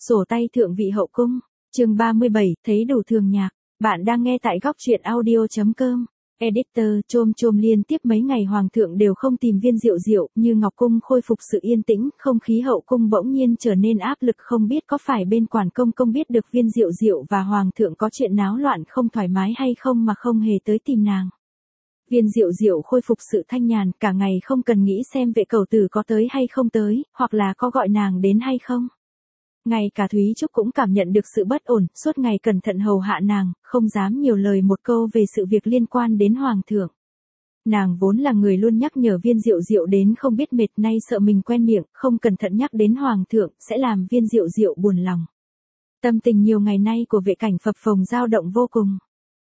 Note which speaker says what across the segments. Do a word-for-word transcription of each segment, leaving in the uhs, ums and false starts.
Speaker 1: Sổ tay thượng vị hậu cung, chương ba mươi bảy, thấy đủ thường nhạc. Bạn đang nghe tại góc truyện audio chấm com. Editor, chôm chôm liên tiếp mấy ngày hoàng thượng đều không tìm Viên Diệu Diệu, như Ngọc Cung khôi phục sự yên tĩnh, không khí hậu cung bỗng nhiên trở nên áp lực, không biết có phải bên quản công công biết được Viên Diệu Diệu và hoàng thượng có chuyện náo loạn không thoải mái hay không mà không hề tới tìm nàng. Viên Diệu Diệu khôi phục sự thanh nhàn, cả ngày không cần nghĩ xem vệ cầu tử có tới hay không tới, hoặc là có gọi nàng đến hay không. Ngay cả Thúy Trúc cũng cảm nhận được sự bất ổn, suốt ngày cẩn thận hầu hạ nàng, không dám nhiều lời một câu về sự việc liên quan đến hoàng thượng. Nàng vốn là người luôn nhắc nhở Viên Diệu Diệu đến không biết mệt, nay sợ mình quen miệng, không cẩn thận nhắc đến hoàng thượng, sẽ làm Viên Diệu Diệu buồn lòng. Tâm tình nhiều ngày nay của vệ cảnh phập phồng dao động vô cùng.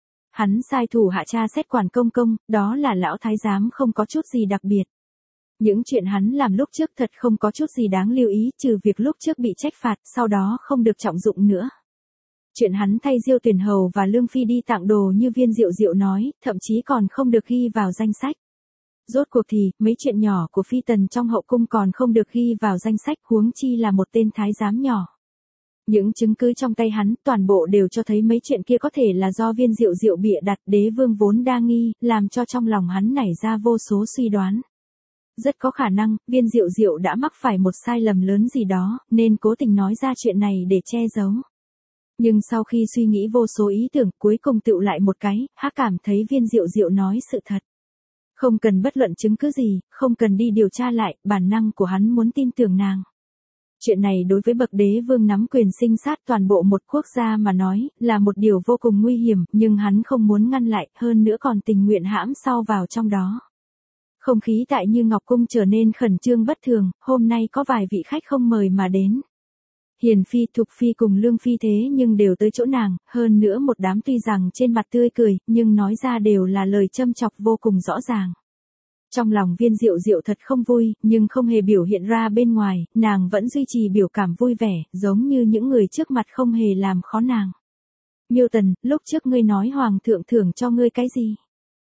Speaker 1: Hắn sai thủ hạ tra xét quản công công, đó là lão thái giám không có chút gì đặc biệt. Những chuyện hắn làm lúc trước thật không có chút gì đáng lưu ý, trừ việc lúc trước bị trách phạt, sau đó không được trọng dụng nữa. Chuyện hắn thay Diêu Tuyển Hầu và Lương Phi đi tặng đồ như Viên Diệu Diệu nói, thậm chí còn không được ghi vào danh sách. Rốt cuộc thì, mấy chuyện nhỏ của phi tần trong hậu cung còn không được ghi vào danh sách, huống chi là một tên thái giám nhỏ. Những chứng cứ trong tay hắn toàn bộ đều cho thấy mấy chuyện kia có thể là do Viên Diệu Diệu bịa đặt, đế vương vốn đa nghi, làm cho trong lòng hắn nảy ra vô số suy đoán. Rất có khả năng, Viên Diệu Diệu đã mắc phải một sai lầm lớn gì đó, nên cố tình nói ra chuyện này để che giấu. Nhưng sau khi suy nghĩ vô số ý tưởng, cuối cùng tựu lại một cái, há cảm thấy Viên Diệu Diệu nói sự thật. Không cần bất luận chứng cứ gì, không cần đi điều tra lại, bản năng của hắn muốn tin tưởng nàng. Chuyện này đối với bậc đế vương nắm quyền sinh sát toàn bộ một quốc gia mà nói, là một điều vô cùng nguy hiểm, nhưng hắn không muốn ngăn lại, hơn nữa còn tình nguyện hãm sau vào trong đó. Không khí tại Như Ngọc Cung trở nên khẩn trương bất thường, hôm nay có vài vị khách không mời mà đến. Hiền Phi, Thục Phi cùng Lương Phi thế nhưng đều tới chỗ nàng, hơn nữa một đám tuy rằng trên mặt tươi cười, nhưng nói ra đều là lời châm chọc vô cùng rõ ràng. Trong lòng Viên Diệu Diệu thật không vui, nhưng không hề biểu hiện ra bên ngoài, nàng vẫn duy trì biểu cảm vui vẻ, giống như những người trước mặt không hề làm khó nàng. Miêu Tần, lúc trước ngươi nói hoàng thượng thưởng cho ngươi cái gì?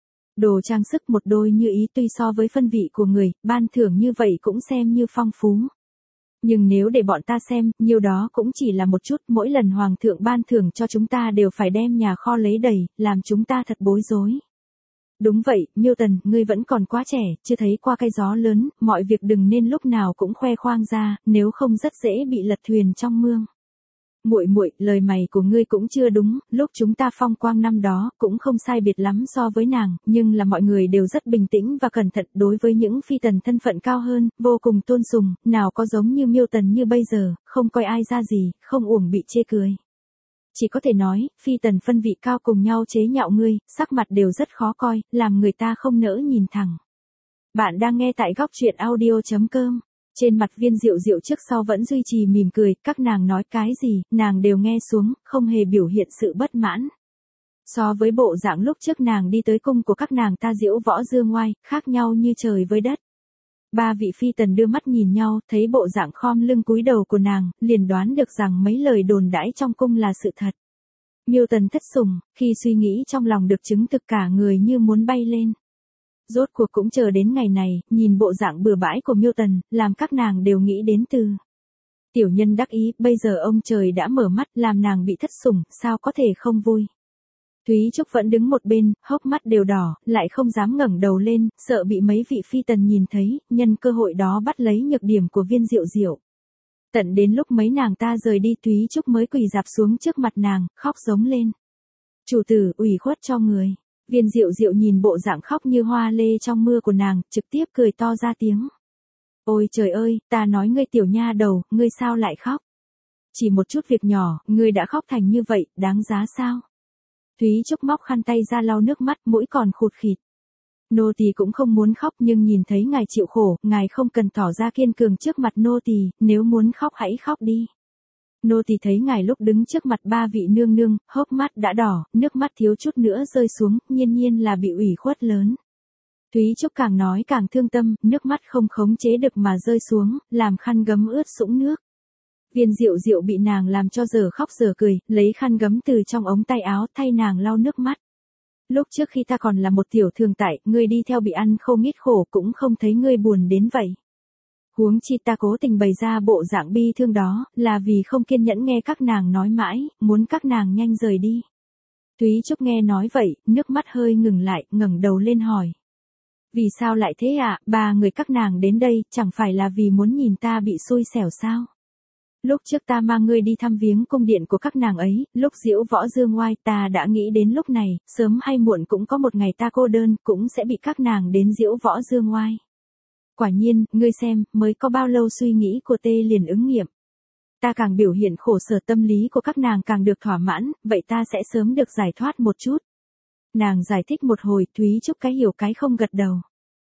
Speaker 1: Đồ trang sức một đôi như ý, tuy so với phân vị của người, ban thưởng như vậy cũng xem như phong phú. Nhưng nếu để bọn ta xem, nhiều đó cũng chỉ là một chút, mỗi lần hoàng thượng ban thưởng cho chúng ta đều phải đem nhà kho lấy đầy, làm chúng ta thật bối rối. Đúng vậy, Miêu Tần, ngươi vẫn còn quá trẻ, chưa thấy qua cái gió lớn, mọi việc đừng nên lúc nào cũng khoe khoang ra, nếu không rất dễ bị lật thuyền trong mương. Muội muội, lời mày của ngươi cũng chưa đúng, lúc chúng ta phong quang năm đó, cũng không sai biệt lắm so với nàng, nhưng là mọi người đều rất bình tĩnh và cẩn thận, đối với những phi tần thân phận cao hơn, vô cùng tôn sùng, nào có giống như Miêu Tần như bây giờ, không coi ai ra gì, không uổng bị chê cười. Chỉ có thể nói, phi tần phân vị cao cùng nhau chế nhạo ngươi, sắc mặt đều rất khó coi, làm người ta không nỡ nhìn thẳng. Bạn đang nghe tại góc truyện audio chấm com. Trên mặt Viên Diệu Diệu trước sau vẫn duy trì mỉm cười, các nàng nói cái gì, nàng đều nghe xuống, không hề biểu hiện sự bất mãn. So với bộ dạng lúc trước nàng đi tới cung của các nàng ta diễu võ dương ngoai, khác nhau như trời với đất. Ba vị phi tần đưa mắt nhìn nhau, thấy bộ dạng khom lưng cúi đầu của nàng, liền đoán được rằng mấy lời đồn đãi trong cung là sự thật. Miêu Tần thất sủng, khi suy nghĩ trong lòng được chứng thực cả người như muốn bay lên. Rốt cuộc cũng chờ đến ngày này, nhìn bộ dạng bừa bãi của Miêu Tần, làm các nàng đều nghĩ đến từ. Tiểu nhân đắc ý, bây giờ ông trời đã mở mắt, làm nàng bị thất sủng, sao có thể không vui. Thúy Trúc vẫn đứng một bên, hốc mắt đều đỏ, lại không dám ngẩng đầu lên, sợ bị mấy vị phi tần nhìn thấy, nhân cơ hội đó bắt lấy nhược điểm của Viên Diệu Diệu. Tận đến lúc mấy nàng ta rời đi, Thúy Trúc mới quỳ dạp xuống trước mặt nàng, khóc giống lên. Chủ tử, ủy khuất cho người. Viên Diệu Diệu nhìn bộ dạng khóc như hoa lê trong mưa của nàng, trực tiếp cười to ra tiếng. Ôi trời ơi, ta nói ngươi tiểu nha đầu, ngươi sao lại khóc? Chỉ một chút việc nhỏ, ngươi đã khóc thành như vậy, đáng giá sao? Thúy Trúc móc khăn tay ra lau nước mắt, mũi còn khụt khịt. Nô tỳ cũng không muốn khóc, nhưng nhìn thấy ngài chịu khổ, ngài không cần tỏ ra kiên cường trước mặt nô tỳ, nếu muốn khóc hãy khóc đi. Nô tỳ thấy ngài lúc đứng trước mặt ba vị nương nương, hốc mắt đã đỏ, nước mắt thiếu chút nữa rơi xuống, nhiên nhiên là bị ủy khuất lớn. Thúy Trúc càng nói càng thương tâm, nước mắt không khống chế được mà rơi xuống, làm khăn gấm ướt sũng nước. Viên Diệu Diệu bị nàng làm cho giờ khóc giờ cười, lấy khăn gấm từ trong ống tay áo thay nàng lau nước mắt. Lúc trước khi ta còn là một tiểu thường tại, ngươi đi theo bị ăn khô nghít khổ cũng không thấy ngươi buồn đến vậy. Huống chi ta cố tình bày ra bộ dạng bi thương đó, là vì không kiên nhẫn nghe các nàng nói mãi, muốn các nàng nhanh rời đi. Thúy Trúc nghe nói vậy, nước mắt hơi ngừng lại, ngẩng đầu lên hỏi. Vì sao lại thế ạ, à? Ba người các nàng đến đây, chẳng phải là vì muốn nhìn ta bị xui xẻo sao? Lúc trước ta mang ngươi đi thăm viếng cung điện của các nàng ấy, lúc diễu võ dương ngoai ta đã nghĩ đến lúc này, sớm hay muộn cũng có một ngày ta cô đơn, cũng sẽ bị các nàng đến diễu võ dương ngoai. Quả nhiên, ngươi xem, mới có bao lâu suy nghĩ của tê liền ứng nghiệm. Ta càng biểu hiện khổ sở tâm lý của các nàng càng được thỏa mãn, vậy ta sẽ sớm được giải thoát một chút. Nàng giải thích một hồi, Thúy Trúc cái hiểu cái không gật đầu.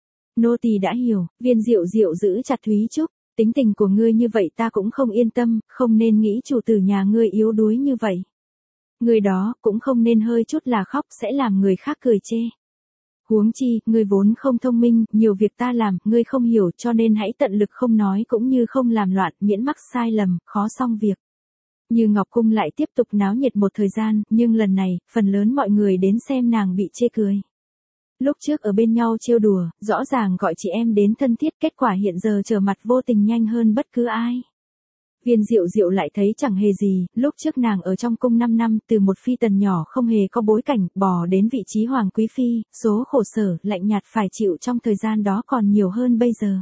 Speaker 1: Nô tỳ đã hiểu, Viên Diệu Diệu giữ chặt Thúy Trúc, tính tình của ngươi như vậy ta cũng không yên tâm, không nên nghĩ chủ tử nhà ngươi yếu đuối như vậy. Người đó cũng không nên hơi chút là khóc sẽ làm người khác cười chê. Huống chi, ngươi vốn không thông minh, nhiều việc ta làm, ngươi không hiểu cho nên hãy tận lực không nói cũng như không làm loạn, miễn mắc sai lầm, khó xong việc. Như Ngọc Cung lại tiếp tục náo nhiệt một thời gian, nhưng lần này, phần lớn mọi người đến xem nàng bị chê cười. Lúc trước ở bên nhau trêu đùa, rõ ràng gọi chị em đến thân thiết, kết quả hiện giờ trở mặt vô tình nhanh hơn bất cứ ai. Viên Diệu Diệu lại thấy chẳng hề gì, lúc trước nàng ở trong cung năm năm, từ một phi tần nhỏ không hề có bối cảnh, bò đến vị trí hoàng quý phi, số khổ sở, lạnh nhạt phải chịu trong thời gian đó còn nhiều hơn bây giờ.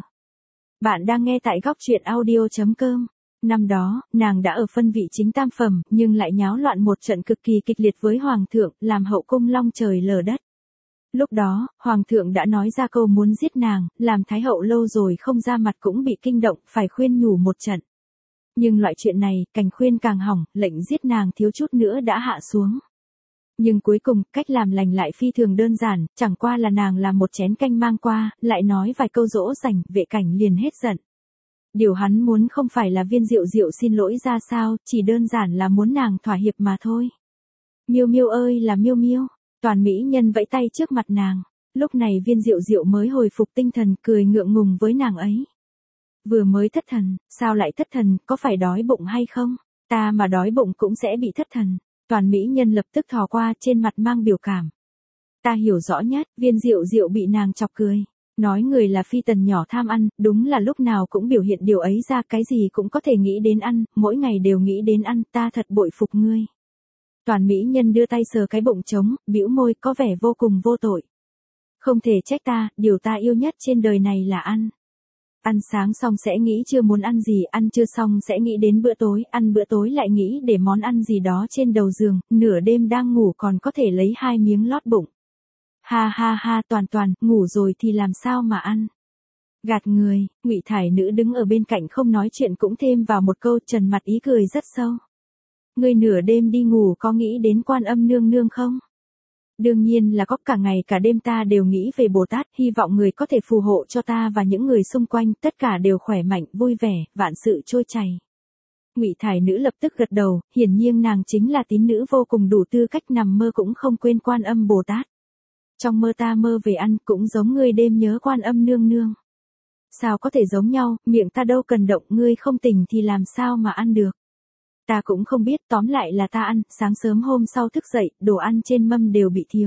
Speaker 1: Bạn đang nghe tại góc truyện audio chấm com. Năm đó, nàng đã ở phân vị chính tam phẩm, nhưng lại nháo loạn một trận cực kỳ kịch liệt với hoàng thượng, làm hậu cung long trời lở đất. Lúc đó, hoàng thượng đã nói ra câu muốn giết nàng, làm thái hậu lâu rồi không ra mặt cũng bị kinh động, phải khuyên nhủ một trận. Nhưng loại chuyện này, càng khuyên càng hỏng, lệnh giết nàng thiếu chút nữa đã hạ xuống. Nhưng cuối cùng, cách làm lành lại phi thường đơn giản, chẳng qua là nàng làm một chén canh mang qua, lại nói vài câu dỗ dành, Vệ Cảnh liền hết giận. Điều hắn muốn không phải là Viên Diệu Diệu xin lỗi ra sao, chỉ đơn giản là muốn nàng thỏa hiệp mà thôi. Miêu Miêu ơi là Miêu Miêu, Toàn mỹ nhân vẫy tay trước mặt nàng. Lúc này Viên Diệu Diệu mới hồi phục tinh thần, cười ngượng ngùng với nàng ấy. Vừa mới thất thần, sao lại thất thần, có phải đói bụng hay không? Ta mà đói bụng cũng sẽ bị thất thần. Toàn mỹ nhân lập tức thò qua, trên mặt mang biểu cảm. Ta hiểu rõ nhất, Viên Diệu Diệu bị nàng chọc cười. Nói người là phi tần nhỏ tham ăn, đúng là lúc nào cũng biểu hiện điều ấy ra, cái gì cũng có thể nghĩ đến ăn, mỗi ngày đều nghĩ đến ăn, ta thật bội phục ngươi. Toàn mỹ nhân đưa tay sờ cái bụng trống, bĩu môi, có vẻ vô cùng vô tội. Không thể trách ta, điều ta yêu nhất trên đời này là ăn. Ăn sáng xong sẽ nghĩ chưa muốn ăn gì, ăn trưa xong sẽ nghĩ đến bữa tối, ăn bữa tối lại nghĩ để món ăn gì đó trên đầu giường, nửa đêm đang ngủ còn có thể lấy hai miếng lót bụng. Ha ha ha, Toàn Toàn, ngủ rồi thì làm sao mà ăn? Gạt người, Ngụy Thải Nữ đứng ở bên cạnh không nói chuyện cũng thêm vào một câu, trần mặt ý cười rất sâu. Ngươi nửa đêm đi ngủ có nghĩ đến Quan Âm nương nương không? Đương nhiên là có, cả ngày cả đêm ta đều nghĩ về Bồ Tát, hy vọng người có thể phù hộ cho ta và những người xung quanh, tất cả đều khỏe mạnh, vui vẻ, vạn sự trôi chảy. Ngụy Thải Nữ lập tức gật đầu, hiển nhiên nàng chính là tín nữ vô cùng đủ tư cách, nằm mơ cũng không quên Quan Âm Bồ Tát. Trong mơ ta mơ về ăn, cũng giống ngươi đêm nhớ Quan Âm nương nương. Sao có thể giống nhau, miệng ta đâu cần động, ngươi không tỉnh thì làm sao mà ăn được. Ta cũng không biết, tóm lại là ta ăn, sáng sớm hôm sau thức dậy, đồ ăn trên mâm đều bị thiếu.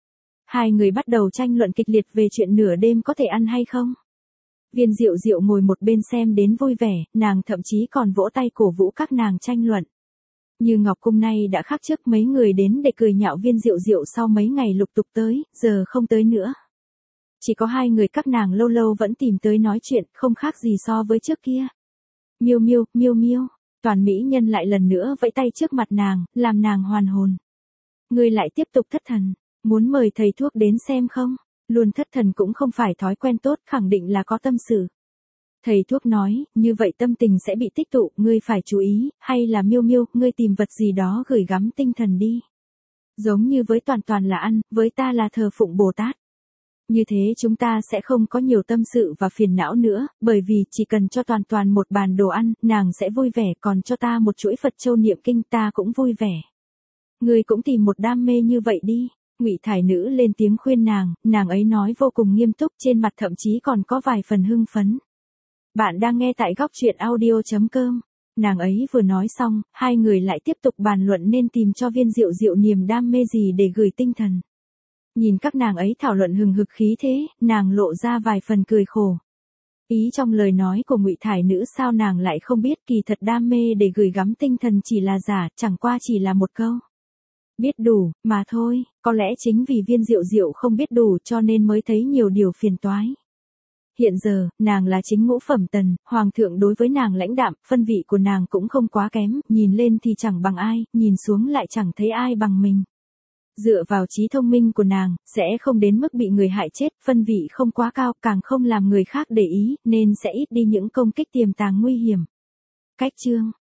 Speaker 1: Hai người bắt đầu tranh luận kịch liệt về chuyện nửa đêm có thể ăn hay không. Viên Diệu Diệu ngồi một bên xem đến vui vẻ, nàng thậm chí còn vỗ tay cổ vũ các nàng tranh luận. Như Ngọc Cung nay đã khác trước, mấy người đến để cười nhạo Viên Diệu Diệu sau mấy ngày lục tục tới, giờ không tới nữa. Chỉ có hai người các nàng lâu lâu vẫn tìm tới nói chuyện, không khác gì so với trước kia. Miêu Miêu, Miêu Miêu. Toàn mỹ nhân lại lần nữa vẫy tay trước mặt nàng, làm nàng hoàn hồn. Ngươi lại tiếp tục thất thần, muốn mời thầy thuốc đến xem không? Luôn thất thần cũng không phải thói quen tốt, khẳng định là có tâm sự. Thầy thuốc nói, như vậy tâm tình sẽ bị tích tụ, ngươi phải chú ý, hay là Miêu Miêu, ngươi tìm vật gì đó gửi gắm tinh thần đi. Giống như với Toàn Toàn là ăn, với ta là thờ phụng Bồ Tát. Như thế chúng ta sẽ không có nhiều tâm sự và phiền não nữa, bởi vì chỉ cần cho Toàn Toàn một bàn đồ ăn, nàng sẽ vui vẻ, còn cho ta một chuỗi Phật châu niệm kinh ta cũng vui vẻ. Ngươi cũng tìm một đam mê như vậy đi. Ngụy Thải Nữ lên tiếng khuyên nàng, nàng ấy nói vô cùng nghiêm túc, trên mặt thậm chí còn có vài phần hưng phấn. Bạn đang nghe tại góc truyện audio chấm com. Nàng ấy vừa nói xong, hai người lại tiếp tục bàn luận nên tìm cho Viên Diệu Diệu niềm đam mê gì để gửi tinh thần. Nhìn các nàng ấy thảo luận hừng hực khí thế, nàng lộ ra vài phần cười khổ. Ý trong lời nói của Ngụy Thải Nữ sao nàng lại không biết, kỳ thật đam mê để gửi gắm tinh thần chỉ là giả, chẳng qua chỉ là một câu biết đủ, mà thôi, có lẽ chính vì Viên Diệu Diệu không biết đủ cho nên mới thấy nhiều điều phiền toái. Hiện giờ, nàng là chính ngũ phẩm tần, hoàng thượng đối với nàng lãnh đạm, phân vị của nàng cũng không quá kém, nhìn lên thì chẳng bằng ai, nhìn xuống lại chẳng thấy ai bằng mình. Dựa vào trí thông minh của nàng, sẽ không đến mức bị người hại chết, phân vị không quá cao, càng không làm người khác để ý, nên sẽ ít đi những công kích tiềm tàng nguy hiểm. Cách chương